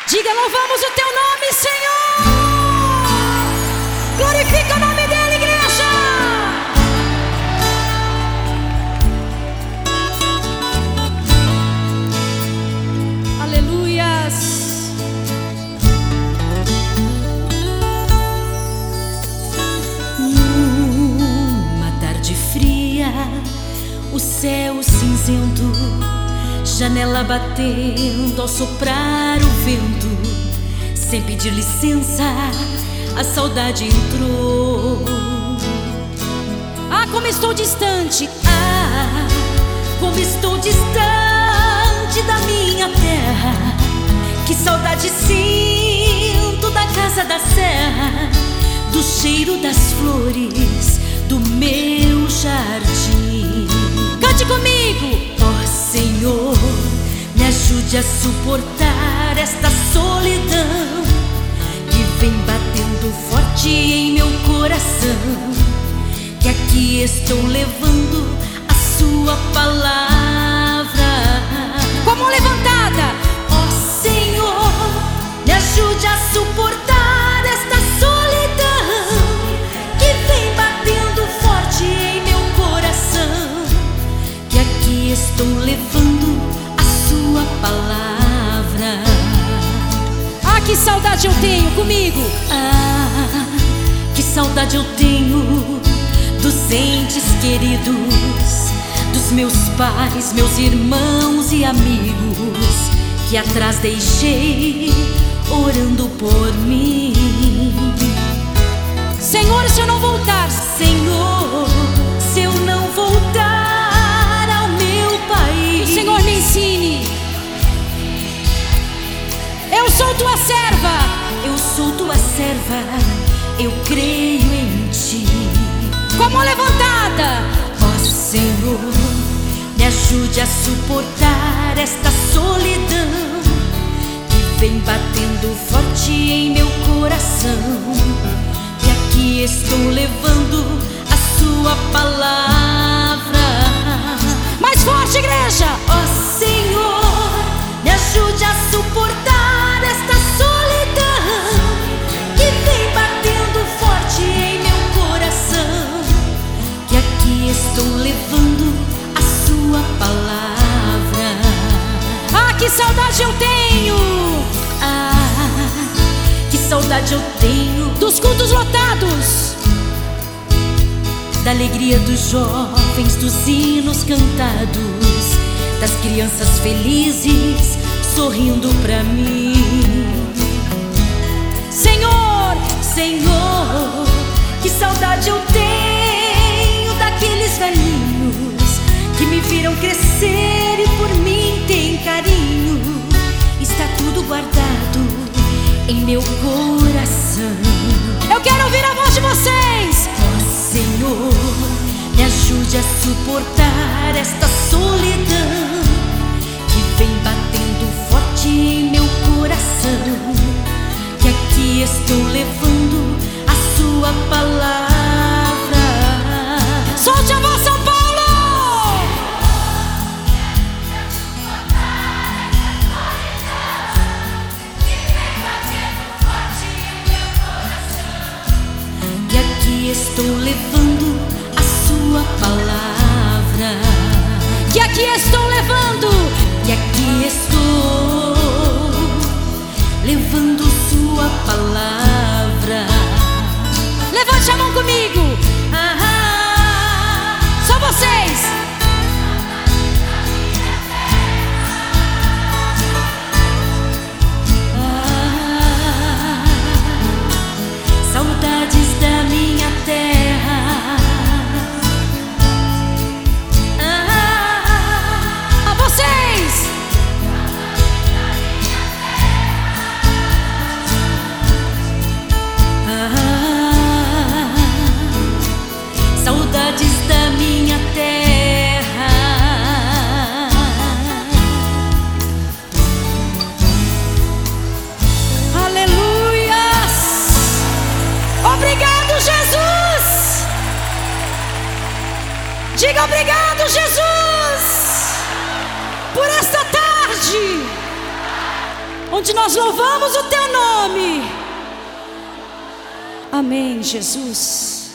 Diga: louvamos o teu nome, Senhor. Glorifica o nome dele, igreja. Aleluias. Numa tarde fria, o céu cinzento, janela batendo ao soprar o vento. Sem pedir licença, a saudade entrou. Ah, como estou distante. Ah, como estou distante da minha terra. Que saudade sinto da casa da serra, do cheiro das flores do meu jardim. Cante comigo. Ó Senhor, me ajude a suportar esta solidão que vem batendo forte em meu coração. Que aqui estou levando a sua palavra. Com a mão levantada. Ó Senhor, me ajude a suportar esta solidão que vem batendo forte em meu coração. Que aqui estou levando a sua palavra. Ah, que saudade eu tenho comigo. Ah, que saudade eu tenho dos entes queridos, dos meus pais, meus irmãos e amigos que atrás deixei orando por mim. Senhor, se eu não voltar, Senhor, se eu não voltar ao meu país, Senhor, me ensine. Eu sou tua serva, eu sou tua serva, eu creio em ti. Com a mão levantada. Ó Senhor, me ajude a suportar esta solidão que vem batendo forte em meu coração. Que aqui estou levando a sua palavra. Mais forte, igreja. Ó Senhor, me ajude a suportar esta solidão que vem batendo forte em meu coração. Que aqui estou levando a sua palavra. Ah, que saudade eu tenho. Ah, que saudade eu tenho dos cultos lotados, da alegria dos jovens, dos hinos cantados, das crianças felizes sorrindo pra mim. Senhor, Senhor, que saudade eu tenho daqueles velhinhos que me viram crescer e por mim tem carinho. Está tudo guardado em meu coração. Eu quero ouvir a voz de vocês. Ó Senhor, me ajude a suportar esta solidão que vem batendo forte em meu coração. Que aqui estou levando a sua palavra. Solte a voz, São Paulo! Que aqui estou levando a sua palavra. Que aqui estou levando onde nós louvamos o teu nome. Amém, Jesus.